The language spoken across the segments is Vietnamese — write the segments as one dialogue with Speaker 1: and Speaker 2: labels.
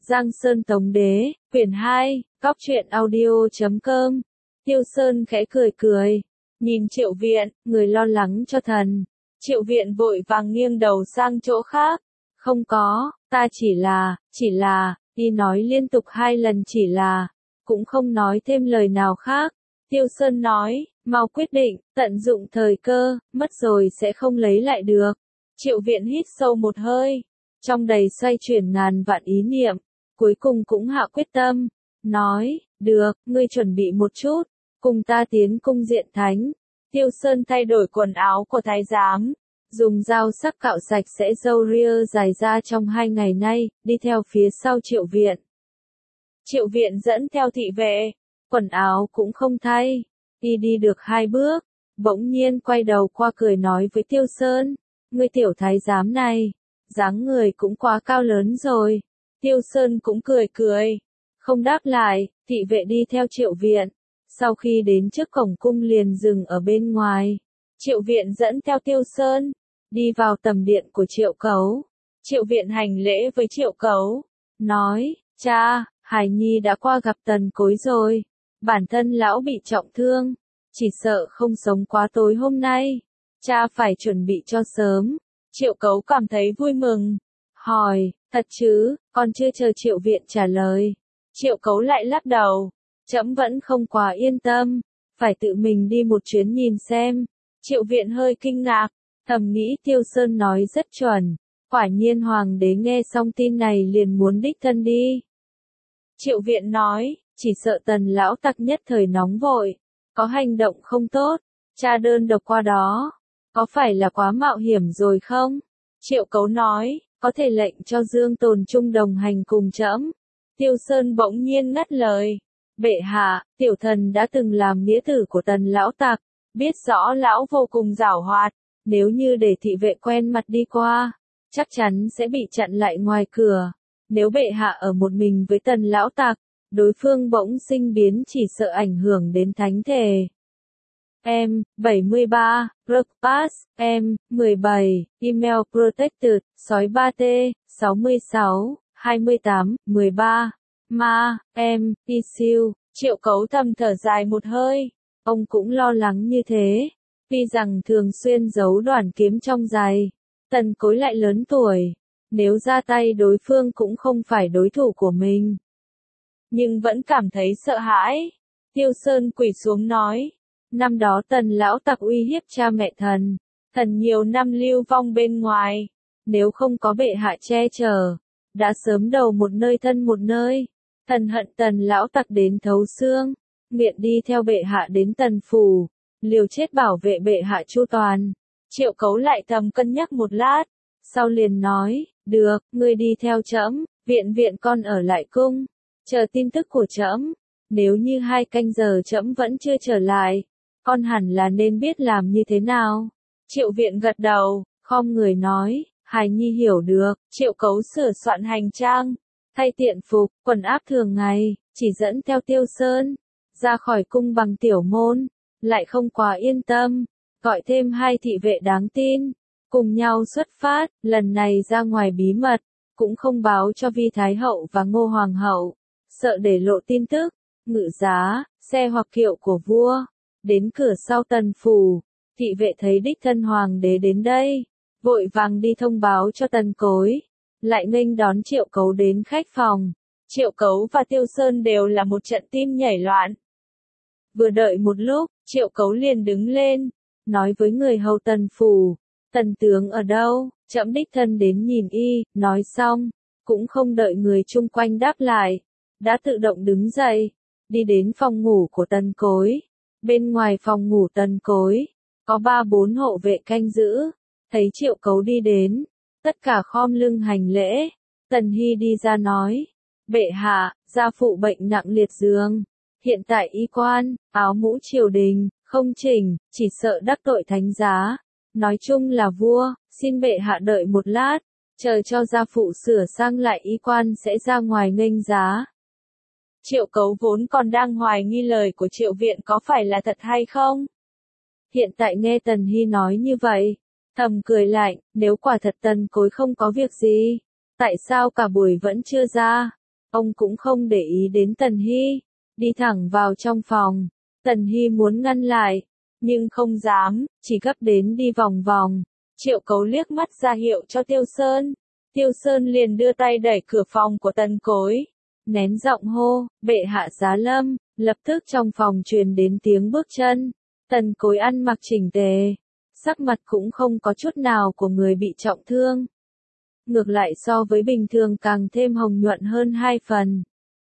Speaker 1: Giang Sơn Tống Đế, quyển 2, góc truyện audio.com. Tiêu Sơn khẽ cười cười, nhìn Triệu Viện, người lo lắng cho thần. Triệu Viện vội vàng nghiêng đầu sang chỗ khác. Không có, ta chỉ là, y nói liên tục 2 lần chỉ là, cũng không nói thêm lời nào khác. Tiêu Sơn nói, mau quyết định, tận dụng thời cơ, mất rồi sẽ không lấy lại được. Triệu Viện hít sâu một hơi, trong đầy xoay chuyển ngàn vạn ý niệm, cuối cùng cũng hạ quyết tâm, nói, được, ngươi chuẩn bị một chút, cùng ta tiến cung diện thánh. Tiêu Sơn thay đổi quần áo của thái giám, dùng dao sắc cạo sạch sẽ râu ria dài ra trong 2 ngày nay, đi theo phía sau Triệu Viện. Triệu Viện dẫn theo thị vệ, quần áo cũng không thay, đi được 2 bước, bỗng nhiên quay đầu qua cười nói với Tiêu Sơn, ngươi tiểu thái giám này, dáng người cũng quá cao lớn rồi. Tiêu Sơn cũng cười cười, không đáp lại, thị vệ đi theo Triệu Viện. Sau khi đến trước cổng cung liền dừng ở bên ngoài. Triệu Viện dẫn theo Tiêu Sơn, đi vào tầm điện của Triệu Cấu. Triệu Viện hành lễ với Triệu Cấu, nói, cha, Hải Nhi đã qua gặp Tần Cối rồi. Bản thân lão bị trọng thương, chỉ sợ không sống quá tối hôm nay. Cha phải chuẩn bị cho sớm. Triệu Cấu cảm thấy vui mừng, hỏi, thật chứ, còn chưa chờ Triệu Viện trả lời. Triệu Cấu lại lắc đầu, trẫm vẫn không quá yên tâm, phải tự mình đi một chuyến nhìn xem. Triệu Viện hơi kinh ngạc, thầm nghĩ Tiêu Sơn nói rất chuẩn, quả nhiên hoàng đế nghe xong tin này liền muốn đích thân đi. Triệu Viện nói, chỉ sợ Tần lão tặc nhất thời nóng vội, có hành động không tốt, cha đơn độc qua đó, có phải là quá mạo hiểm rồi không? Triệu Cấu nói, có thể lệnh cho Dương Tồn chung đồng hành cùng trẫm. Tiêu Sơn bỗng nhiên ngắt lời, bệ hạ, tiểu thần đã từng làm nghĩa tử của Tần lão tặc, biết rõ lão vô cùng giảo hoạt, nếu như để thị vệ quen mặt đi qua, chắc chắn sẽ bị chặn lại ngoài cửa. Nếu bệ hạ ở một mình với Tần lão tặc, đối phương bỗng sinh biến chỉ sợ ảnh hưởng đến thánh thể. Em, 73, Broadpass, em, 17, Email Protected, sói 3T, 66, 28, 13, Ma, em, Issue. Triệu Cấu thầm thở dài một hơi, ông cũng lo lắng như thế, tuy rằng thường xuyên giấu đoàn kiếm trong giày, Tần Cối lại lớn tuổi, nếu ra tay đối phương cũng không phải đối thủ của mình. Nhưng vẫn cảm thấy sợ hãi. Tiêu Sơn quỳ xuống nói, năm đó Tần lão tặc uy hiếp cha mẹ thần nhiều năm lưu vong bên ngoài, nếu không có bệ hạ che chở, đã sớm đầu một nơi thân một nơi. Thần hận Tần lão tặc đến thấu xương, nguyện đi theo bệ hạ đến Tần phủ, liều chết bảo vệ bệ hạ chu toàn. Triệu Cấu lại thầm cân nhắc một lát, sau liền nói, được, ngươi đi theo trẫm, viện con ở lại cung, chờ tin tức của trẫm. Nếu như 2 canh giờ trẫm vẫn chưa trở lại, con hẳn là nên biết làm như thế nào. Triệu Viện gật đầu, khom người nói, Hải Nhi hiểu được. Triệu Cấu sửa soạn hành trang, thay tiện phục, quần áp thường ngày, chỉ dẫn theo Tiêu Sơn, ra khỏi cung bằng tiểu môn, lại không quá yên tâm, gọi thêm 2 thị vệ đáng tin, cùng nhau xuất phát, lần này ra ngoài bí mật, cũng không báo cho Vi Thái Hậu và Ngô Hoàng Hậu, sợ để lộ tin tức. Ngự giá, xe hoặc kiệu của vua, đến cửa sau Tần phủ, thị vệ thấy đích thân hoàng đế đến đây, vội vàng đi thông báo cho Tần Cối, lại nghênh đón Triệu Cấu đến khách phòng. Triệu Cấu và Tiêu Sơn đều là một trận tim nhảy loạn. Vừa đợi một lúc, Triệu Cấu liền đứng lên, nói với người hầu Tần phủ, Tần tướng ở đâu, trẫm đích thân đến nhìn y. Nói xong, cũng không đợi người chung quanh đáp lại, đã tự động đứng dậy, đi đến phòng ngủ của Tần Cối. Bên ngoài phòng ngủ Tần Cối, có 3-4 hộ vệ canh giữ, thấy Triệu Cấu đi đến, tất cả khom lưng hành lễ. Tần Hy đi ra nói, bệ hạ, gia phụ bệnh nặng liệt giường, hiện tại y quan, áo mũ triều đình, không chỉnh, chỉ sợ đắc tội thánh giá. Nói chung là vua, xin bệ hạ đợi một lát, chờ cho gia phụ sửa sang lại y quan sẽ ra ngoài nghênh giá. Triệu Cấu vốn còn đang hoài nghi lời của Triệu Viện có phải là thật hay không. Hiện tại nghe Tần Hy nói như vậy, thầm cười lạnh, nếu quả thật Tần Cối không có việc gì, tại sao cả buổi vẫn chưa ra? Ông cũng không để ý đến Tần Hy, đi thẳng vào trong phòng. Tần Hy muốn ngăn lại, nhưng không dám, chỉ gấp đến đi vòng vòng. Triệu Cấu liếc mắt ra hiệu cho Tiêu Sơn. Tiêu Sơn liền đưa tay đẩy cửa phòng của Tần Cối, nén giọng hô, bệ hạ giá lâm. Lập tức trong phòng truyền đến tiếng bước chân. Tần Cối ăn mặc chỉnh tề, sắc mặt cũng không có chút nào của người bị trọng thương. Ngược lại so với bình thường càng thêm hồng nhuận hơn 2 phần.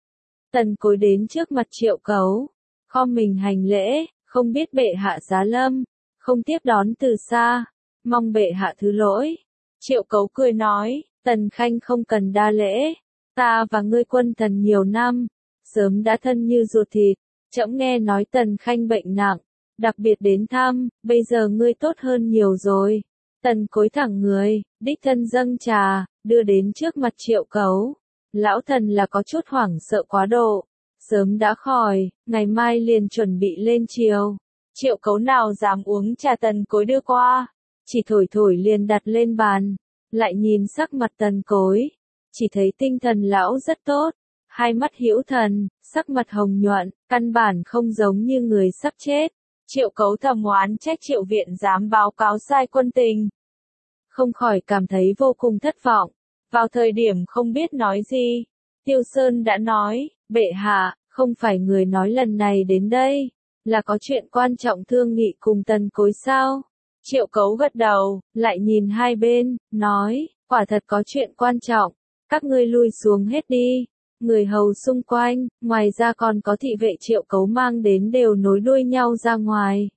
Speaker 1: Tần Cối đến trước mặt Triệu Cấu, khom mình hành lễ, không biết bệ hạ giá lâm, không tiếp đón từ xa, mong bệ hạ thứ lỗi. Triệu Cấu cười nói, Tần Khanh không cần đa lễ, ta và ngươi quân thần nhiều năm, sớm đã thân như ruột thịt. Trẫm nghe nói Tần Khanh bệnh nặng, đặc biệt đến thăm, bây giờ ngươi tốt hơn nhiều rồi. Tần Cối thẳng người, đích thân dâng trà, đưa đến trước mặt Triệu Cấu. Lão thần là có chút hoảng sợ quá độ, sớm đã khỏi, ngày mai liền chuẩn bị lên triều. Triệu Cấu nào dám uống trà Tần Cối đưa qua, chỉ thổi thổi liền đặt lên bàn, lại nhìn sắc mặt Tần Cối, chỉ thấy tinh thần lão rất tốt, hai mắt hữu thần, sắc mặt hồng nhuận, căn bản không giống như người sắp chết. Triệu Cấu thầm oán trách Triệu Viện dám báo cáo sai quân tình, không khỏi cảm thấy vô cùng thất vọng. Vào thời điểm không biết nói gì, Tiêu Sơn đã nói, bệ hạ, không phải người nói lần này đến đây, là có chuyện quan trọng thương nghị cùng Tần Cối sao? Triệu Cấu gật đầu, lại nhìn hai bên, nói, quả thật có chuyện quan trọng, các ngươi lui xuống hết đi. Người hầu xung quanh, ngoài ra còn có thị vệ Triệu Cấu mang đến đều nối đuôi nhau ra ngoài.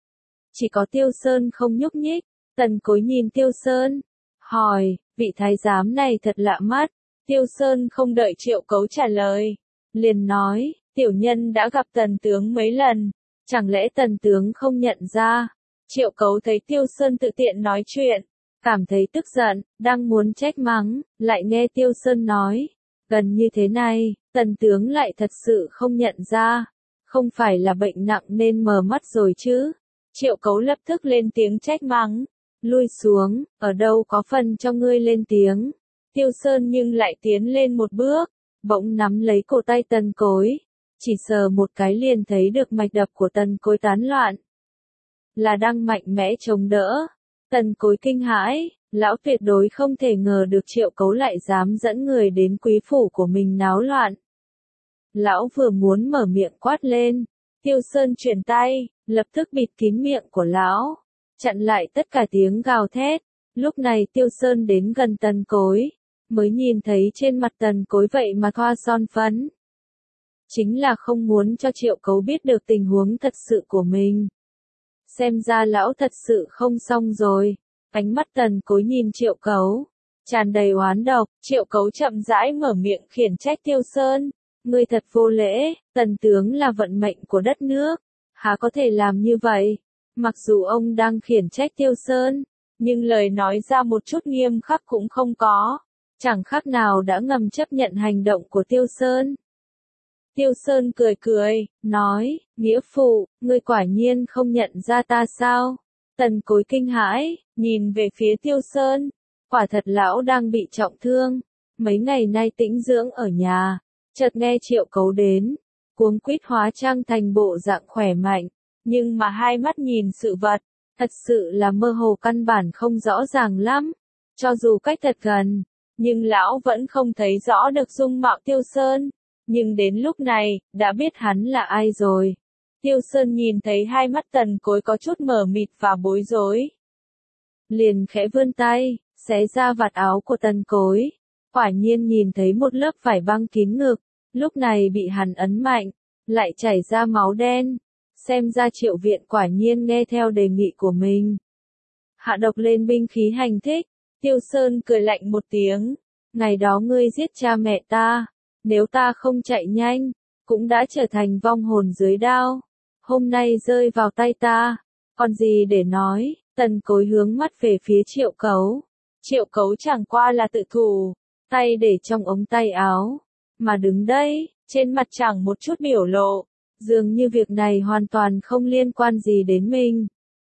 Speaker 1: Chỉ có Tiêu Sơn không nhúc nhích. Tần Cối nhìn Tiêu Sơn, hỏi, vị thái giám này thật lạ mắt. Tiêu Sơn không đợi Triệu Cấu trả lời, liền nói, tiểu nhân đã gặp Tần tướng mấy lần, chẳng lẽ Tần tướng không nhận ra? Triệu Cấu thấy Tiêu Sơn tự tiện nói chuyện, cảm thấy tức giận, đang muốn trách mắng, lại nghe Tiêu Sơn nói, gần như thế này, Tần tướng lại thật sự không nhận ra, không phải là bệnh nặng nên mờ mắt rồi chứ? Triệu Cấu lập tức lên tiếng trách mắng, lui xuống, ở đâu có phần cho ngươi lên tiếng. Tiêu Sơn nhưng lại tiến lên một bước, bỗng nắm lấy cổ tay Tần Cối, chỉ sờ một cái liền thấy được mạch đập của Tần Cối tán loạn, là đang mạnh mẽ chống đỡ. Tần Cối kinh hãi, lão tuyệt đối không thể ngờ được Triệu Cấu lại dám dẫn người đến quý phủ của mình náo loạn. Lão vừa muốn mở miệng quát lên, Tiêu Sơn chuyển tay, lập tức bịt kín miệng của lão, chặn lại tất cả tiếng gào thét. Lúc này Tiêu Sơn đến gần Tần Cối, mới nhìn thấy trên mặt Tần Cối vậy mà thoa son phấn. Chính là không muốn cho Triệu Cấu biết được tình huống thật sự của mình. Xem ra lão thật sự không xong rồi. Ánh mắt Tần Cối nhìn Triệu Cấu, tràn đầy oán độc. Triệu Cấu chậm rãi mở miệng khiển trách Tiêu Sơn. Ngươi thật vô lễ, Tần tướng là vận mệnh của đất nước, há có thể làm như vậy? Mặc dù ông đang khiển trách Tiêu Sơn, nhưng lời nói ra một chút nghiêm khắc cũng không có, chẳng khác nào đã ngầm chấp nhận hành động của Tiêu Sơn. Tiêu Sơn cười cười, nói, nghĩa phụ, ngươi quả nhiên không nhận ra ta sao? Tần Cối kinh hãi, nhìn về phía Tiêu Sơn, quả thật lão đang bị trọng thương, mấy ngày nay tĩnh dưỡng ở nhà, chợt nghe Triệu Cấu đến, cuống quýt hóa trang thành bộ dạng khỏe mạnh, nhưng mà hai mắt nhìn sự vật, thật sự là mơ hồ căn bản không rõ ràng lắm, cho dù cách thật gần, nhưng lão vẫn không thấy rõ được dung mạo Tiêu Sơn. Nhưng đến lúc này, đã biết hắn là ai rồi. Tiêu Sơn nhìn thấy hai mắt Tần Cối có chút mờ mịt và bối rối, liền khẽ vươn tay, xé ra vạt áo của Tần Cối. Quả nhiên nhìn thấy một lớp vải băng kín ngực, lúc này bị hắn ấn mạnh, lại chảy ra máu đen. Xem ra Triệu Viện quả nhiên nghe theo đề nghị của mình, hạ độc lên binh khí hành thích. Tiêu Sơn cười lạnh một tiếng, ngày đó ngươi giết cha mẹ ta, nếu ta không chạy nhanh, cũng đã trở thành vong hồn dưới đao. Hôm nay rơi vào tay ta, còn gì để nói? Tần Cối hướng mắt về phía Triệu Cấu. Triệu Cấu chẳng qua là tự thủ, tay để trong ống tay áo, mà đứng đây, trên mặt chẳng một chút biểu lộ, dường như việc này hoàn toàn không liên quan gì đến mình.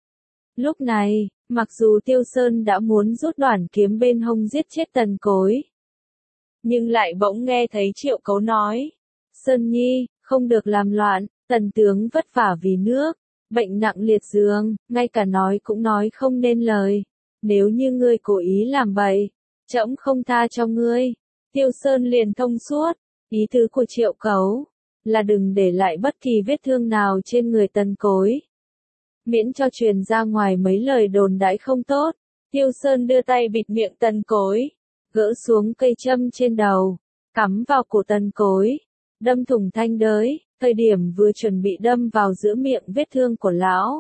Speaker 1: Lúc này, mặc dù Tiêu Sơn đã muốn rút đoản kiếm bên hông giết chết Tần Cối, nhưng lại bỗng nghe thấy Triệu Cấu nói. Sơn Nhi, không được làm loạn, tần tướng vất vả vì nước, bệnh nặng liệt giường, ngay cả nói cũng nói không nên lời. Nếu như ngươi cố ý làm bậy, trẫm không tha cho ngươi. Tiêu Sơn liền thông suốt, ý tứ của Triệu Cấu là đừng để lại bất kỳ vết thương nào trên người Tần Cối. Miễn cho truyền ra ngoài mấy lời đồn đãi không tốt. Tiêu Sơn đưa tay bịt miệng Tần Cối, gỡ xuống cây châm trên đầu, cắm vào cổ Tần Cối, đâm thủng thanh đới, thời điểm vừa chuẩn bị đâm vào giữa miệng vết thương của lão,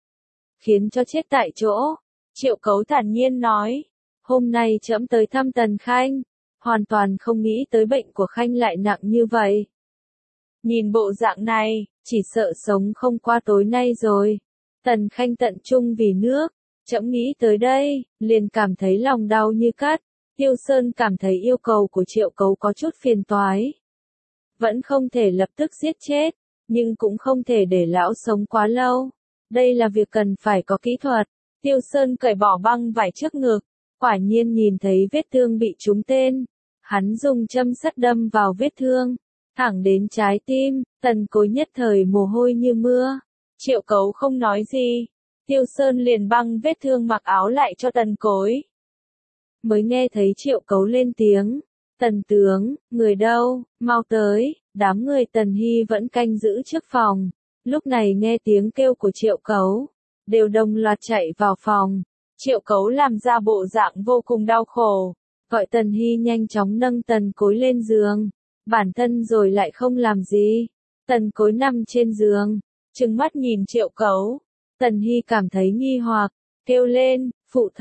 Speaker 1: khiến cho chết tại chỗ. Triệu Cấu thản nhiên nói, hôm nay trẫm tới thăm Tần Khanh, hoàn toàn không nghĩ tới bệnh của Khanh lại nặng như vậy. Nhìn bộ dạng này, chỉ sợ sống không qua tối nay rồi. Tần Khanh tận trung vì nước, trẫm nghĩ tới đây, liền cảm thấy lòng đau như cắt. Tiêu Sơn cảm thấy yêu cầu của Triệu Cấu có chút phiền toái. Vẫn không thể lập tức giết chết, nhưng cũng không thể để lão sống quá lâu. Đây là việc cần phải có kỹ thuật. Tiêu Sơn cởi bỏ băng vải trước ngực, quả nhiên nhìn thấy vết thương bị trúng tên. Hắn dùng châm sắt đâm vào vết thương, thẳng đến trái tim. Tần Cối nhất thời mồ hôi như mưa. Triệu Cấu không nói gì. Tiêu Sơn liền băng vết thương mặc áo lại cho Tần Cối. Mới nghe thấy Triệu Cấu lên tiếng. Tần tướng, người đâu, mau tới. Đám người Tần Hy vẫn canh giữ trước phòng. Lúc này nghe tiếng kêu của Triệu Cấu, đều đồng loạt chạy vào phòng. Triệu Cấu làm ra bộ dạng vô cùng đau khổ, gọi Tần Hy nhanh chóng nâng Tần Cối lên giường. Bản thân rồi lại không làm gì. Tần Cối nằm trên giường, trừng mắt nhìn Triệu Cấu. Tần Hy cảm thấy nghi hoặc, kêu lên,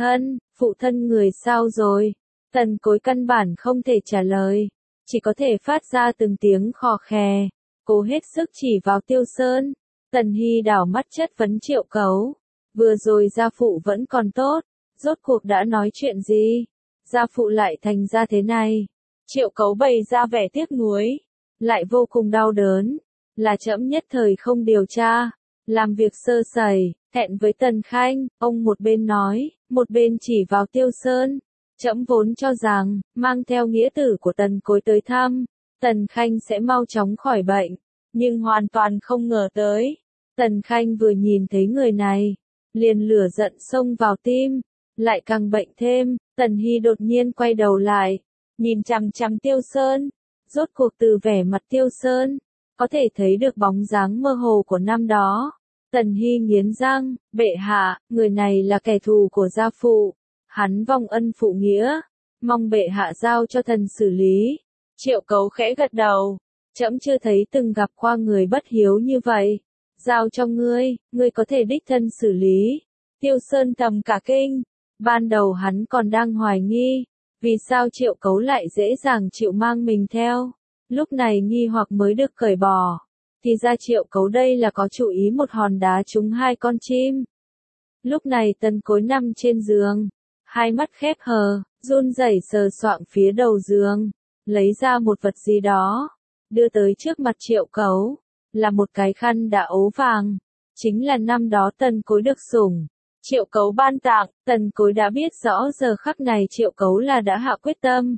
Speaker 1: phụ thân người sao rồi? Tần Cối căn bản không thể trả lời, chỉ có thể phát ra từng tiếng khò khè, cố hết sức chỉ vào Tiêu Sơn. Tần Hy đảo mắt chất vấn Triệu Cấu, vừa rồi gia phụ vẫn còn tốt, rốt cuộc đã nói chuyện gì? Gia phụ lại thành ra thế này. Triệu Cấu bày ra vẻ tiếc nuối, lại vô cùng đau đớn, là trẫm nhất thời không điều tra, làm việc sơ sẩy, thẹn với Tần Khanh. Ông một bên nói, một bên chỉ vào Tiêu Sơn. Trẫm vốn cho rằng, mang theo nghĩa tử của Tần Cối tới thăm, Tần Khanh sẽ mau chóng khỏi bệnh, nhưng hoàn toàn không ngờ tới. Tần Khanh vừa nhìn thấy người này, liền lửa giận xông vào tim, lại càng bệnh thêm. Tần Hy đột nhiên quay đầu lại, nhìn chằm chằm Tiêu Sơn. Rốt cuộc từ vẻ mặt Tiêu Sơn, có thể thấy được bóng dáng mơ hồ của năm đó. Tần Hy nghiến răng, bệ hạ, người này là kẻ thù của gia phụ. Hắn vong ân phụ nghĩa, mong bệ hạ giao cho thần xử lý. Triệu Cấu khẽ gật đầu, trẫm chưa thấy từng gặp qua người bất hiếu như vậy. Giao cho ngươi, ngươi có thể đích thân xử lý. Tiêu Sơn thầm cả kinh, ban đầu hắn còn đang hoài nghi, vì sao Triệu Cấu lại dễ dàng chịu mang mình theo. Lúc này nghi hoặc mới được cởi bỏ, thì ra Triệu Cấu đây là có chủ ý một hòn đá trúng hai con chim. Lúc này Tần Cối nằm trên giường, hai mắt khép hờ, run rẩy sờ soạng phía đầu giường, lấy ra một vật gì đó, đưa tới trước mặt Triệu Cấu, là một cái khăn đã ố vàng, chính là năm đó Tần Cối được sủng. Triệu Cấu ban tặng. Tần Cối đã biết rõ giờ khắc này Triệu Cấu là đã hạ quyết tâm,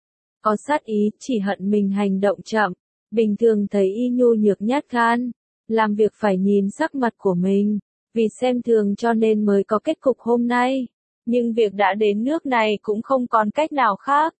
Speaker 1: có sát ý, chỉ hận mình hành động chậm. Bình thường thấy y nhu nhược nhát gan, làm việc phải nhìn sắc mặt của mình, vì xem thường cho nên mới có kết cục hôm nay. Nhưng việc đã đến nước này cũng không còn cách nào khác.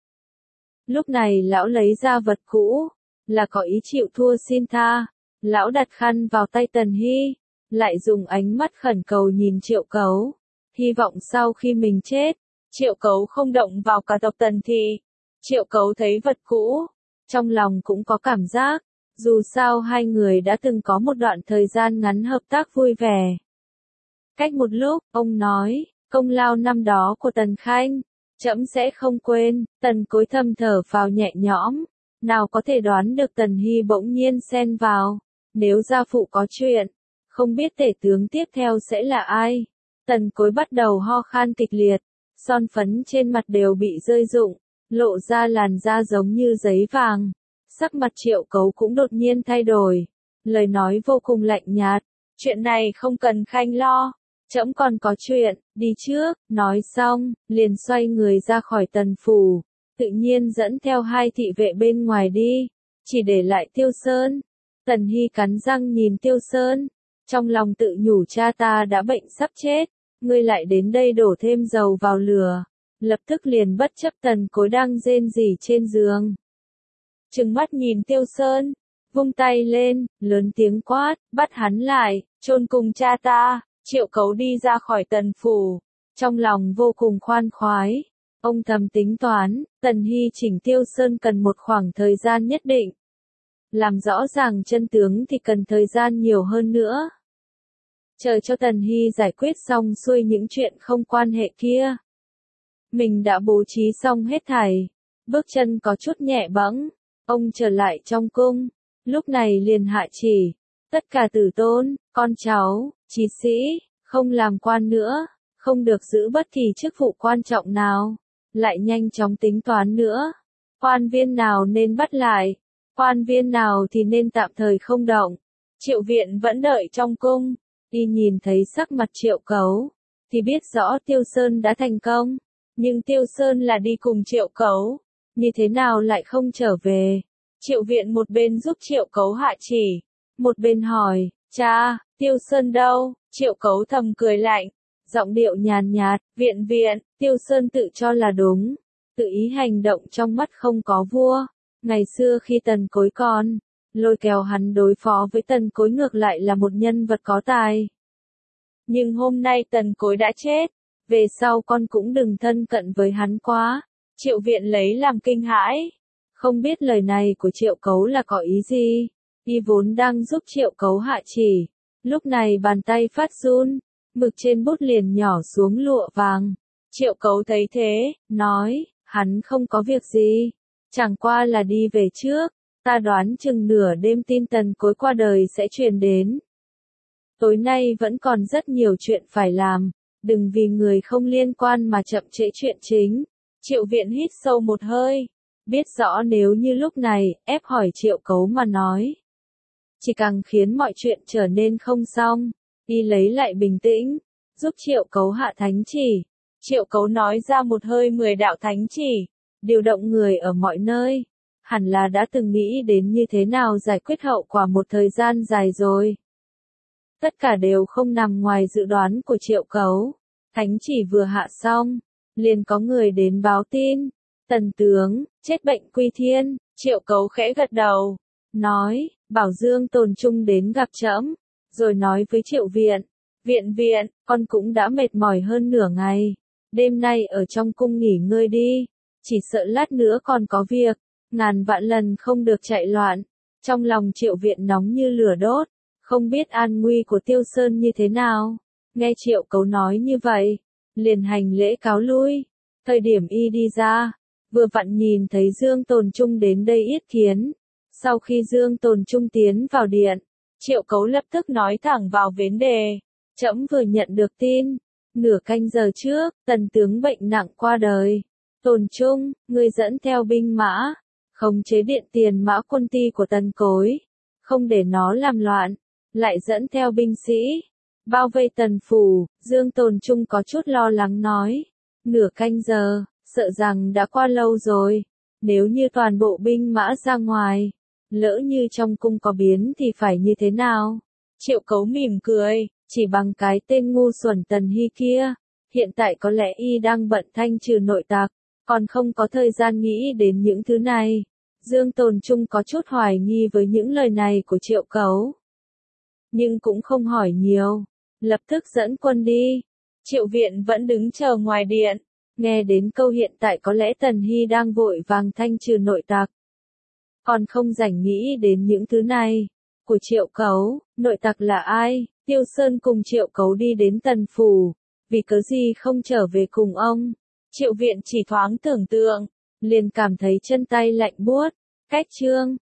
Speaker 1: Lúc này lão lấy ra vật cũ, là có ý chịu thua xin tha. Lão đặt khăn vào tay Tần Hy, lại dùng ánh mắt khẩn cầu nhìn Triệu Cấu, hy vọng sau khi mình chết, Triệu Cấu không động vào cả tộc Tần Thị. Triệu Cấu thấy vật cũ, trong lòng cũng có cảm giác, dù sao hai người đã từng có một đoạn thời gian ngắn hợp tác vui vẻ. Cách một lúc, ông nói, công lao năm đó của Tần Khanh, trẫm sẽ không quên. Tần Cối thầm thở phào nhẹ nhõm, nào có thể đoán được Tần Hy bỗng nhiên xen vào. Nếu gia phụ có chuyện, không biết tể tướng tiếp theo sẽ là ai. Tần Cối bắt đầu ho khan kịch liệt, son phấn trên mặt đều bị rơi rụng, lộ ra làn da giống như giấy vàng. Sắc mặt Triệu Cấu cũng đột nhiên thay đổi, lời nói vô cùng lạnh nhạt, chuyện này không cần Khanh lo, trẫm còn có chuyện, đi trước. Nói xong, liền xoay người ra khỏi Tần phủ. tự nhiên dẫn theo 2 thị vệ bên ngoài đi, chỉ để lại Tiêu Sơn. Tần Hy cắn răng nhìn Tiêu Sơn, trong lòng tự nhủ cha ta đã bệnh sắp chết, ngươi lại đến đây đổ thêm dầu vào lửa, lập tức liền bất chấp Tần Cối đang rên rỉ trên giường. Trừng mắt nhìn Tiêu Sơn, vung tay lên, lớn tiếng quát, bắt hắn lại, chôn cùng cha ta. Triệu Cấu đi ra khỏi Tần phủ, trong lòng vô cùng khoan khoái. Ông thầm tính toán, Tần Hy chỉnh Tiêu Sơn cần một khoảng thời gian nhất định. Làm rõ ràng chân tướng thì cần thời gian nhiều hơn nữa. Chờ cho Tần Hy giải quyết xong xuôi những chuyện không quan hệ kia. Mình đã bố trí xong hết thảy, bước chân có chút nhẹ bẫng, ông trở lại trong cung, lúc này liền hạ chỉ, tất cả tử tôn, con cháu, chí sĩ, không làm quan nữa, không được giữ bất kỳ chức vụ quan trọng nào, lại nhanh chóng tính toán nữa, quan viên nào nên bắt lại, quan viên nào thì nên tạm thời không động. Triệu Viện vẫn đợi trong cung, đi nhìn thấy sắc mặt Triệu Cấu, thì biết rõ Tiêu Sơn đã thành công, nhưng Tiêu Sơn là đi cùng Triệu Cấu, như thế nào lại không trở về. Triệu Viện một bên giúp Triệu Cấu hạ chỉ, một bên hỏi, cha, Tiêu Sơn đâu? Triệu Cấu thầm cười lạnh, giọng điệu nhàn nhạt, Viện, Tiêu Sơn tự cho là đúng, tự ý hành động trong mắt không có vua. Ngày xưa khi Tần Cối còn, lôi kéo hắn đối phó với Tần Cối ngược lại là một nhân vật có tài. Nhưng hôm nay Tần Cối đã chết, về sau con cũng đừng thân cận với hắn quá. Triệu Viện lấy làm kinh hãi, không biết lời này của Triệu Cấu là có ý gì. Y vốn đang giúp Triệu Cấu hạ chỉ, lúc này bàn tay phát run, mực trên bút liền nhỏ xuống lụa vàng. Triệu Cấu thấy thế, nói, hắn không có việc gì, chẳng qua là đi về trước, ta đoán chừng nửa đêm tin Tần Cối qua đời sẽ truyền đến. Tối nay vẫn còn rất nhiều chuyện phải làm, đừng vì người không liên quan mà chậm trễ chuyện chính. Triệu Viện hít sâu một hơi, biết rõ nếu như lúc này, ép hỏi Triệu Cấu mà nói, chỉ càng khiến mọi chuyện trở nên không xong. Y lấy lại bình tĩnh, giúp Triệu Cấu hạ thánh chỉ. Triệu Cấu nói ra một hơi 10 đạo thánh chỉ, điều động người ở mọi nơi, hẳn là đã từng nghĩ đến như thế nào giải quyết hậu quả một thời gian dài rồi. Tất cả đều không nằm ngoài dự đoán của Triệu Cấu. Thánh chỉ vừa hạ xong, liền có người đến báo tin, Tần tướng, chết bệnh quy thiên. Triệu Cấu khẽ gật đầu, nói, bảo Dương Tồn Trung đến gặp trẫm, rồi nói với Triệu Viện, Viện, con cũng đã mệt mỏi hơn nửa ngày, đêm nay ở trong cung nghỉ ngơi đi, chỉ sợ lát nữa còn có việc, ngàn vạn lần không được chạy loạn. Trong lòng Triệu Viện nóng như lửa đốt, không biết an nguy của Tiêu Sơn như thế nào. Nghe Triệu Cấu nói như vậy, liền hành lễ cáo lui. Thời điểm y đi ra, vừa vặn nhìn thấy Dương Tồn Trung đến đây yết kiến. Sau khi Dương Tồn Trung tiến vào điện, Triệu Cấu lập tức nói thẳng vào vấn đề. Trẫm vừa nhận được tin, nửa canh giờ trước, Tần tướng bệnh nặng qua đời. Tồn Trung, ngươi dẫn theo binh mã, khống chế điện tiền mã quân ty của Tần Cối, không để nó làm loạn, lại dẫn theo binh sĩ, bao vây Tần phủ. Dương Tồn Trung có chút lo lắng nói, nửa canh giờ, sợ rằng đã qua lâu rồi, nếu như toàn bộ binh mã ra ngoài, lỡ như trong cung có biến thì phải như thế nào? Triệu Cấu mỉm cười, chỉ bằng cái tên ngu xuẩn Tần Hy kia, hiện tại có lẽ y đang bận thanh trừ nội tặc, còn không có thời gian nghĩ đến những thứ này. Dương Tồn Trung có chút hoài nghi với những lời này của Triệu Cấu, nhưng cũng không hỏi nhiều, lập tức dẫn quân đi. Triệu Viện vẫn đứng chờ ngoài điện, nghe đến câu hiện tại có lẽ Tần Hy đang vội vàng thanh trừ nội tặc, còn không rảnh nghĩ đến những thứ này. Của Triệu Cấu, nội tặc là ai? Tiêu Sơn cùng Triệu Cấu đi đến Tần phủ, vì cớ gì không trở về cùng ông? Triệu Viện chỉ thoáng tưởng tượng, liền cảm thấy chân tay lạnh buốt. Cách chương